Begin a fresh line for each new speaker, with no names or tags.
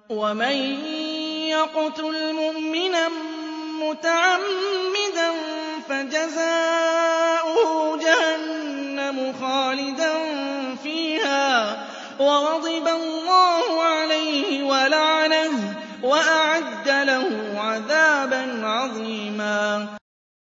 وَمَن يَقْتُلْ مُؤْمِنًا مُّتَعَمِّدًا فَجَزَاؤُهُ جَهَنَّمُ خَالِدًا فِيهَا وَغَضِبَ اللَّهُ عَلَيْهِ وَلَعَنَهُ وَأَعَدَّ لَهُ عَذَابًا عَظِيمًا.